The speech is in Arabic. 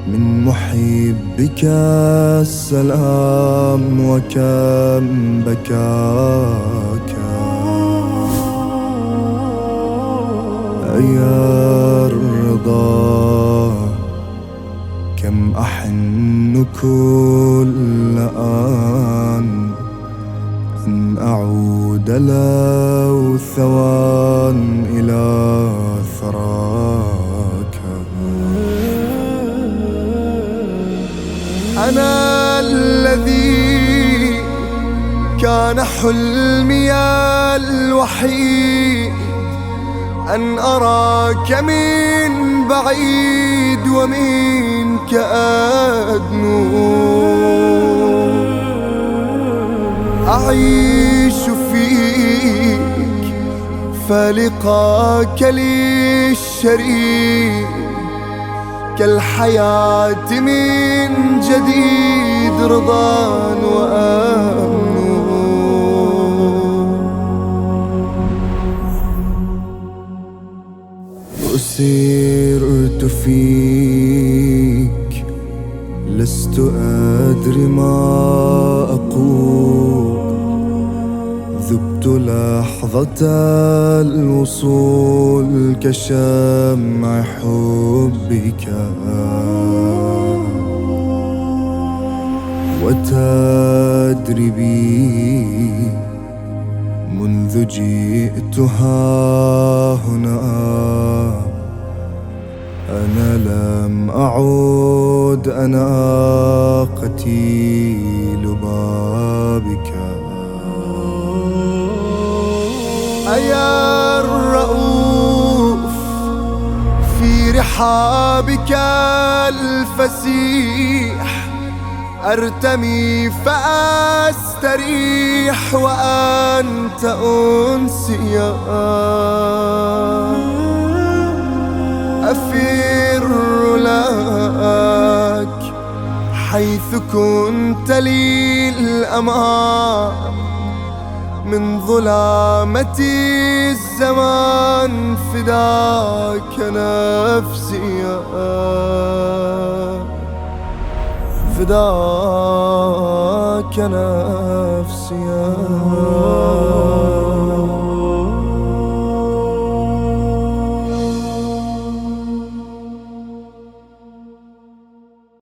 من محبك السلام وكم بكاك يا الرضا، كم أحن كل آن أن أعود لو ثوان إلى ثراك. أنا الذي كان حلمي الوحيد أن أراك من بعيد ومنك أدنو، أعيش فيك فلقاك لي الشريك، كالحياة من جديد رضا وأمن. أسرت فيك لست أدري ما أقول، ذبت لحظة الوصول كشمع حبك، وتدري بي منذ جئتها هنا أنا لم أعود، أنا قتيل بابك. أيا الرؤوف في رحابك الفسيح، أرتمي فأستريح وأنت أنسي، أفر لك حيث كنت لي الأمان، من ظلامة الزمان فداك نفسي، فداك نفسي.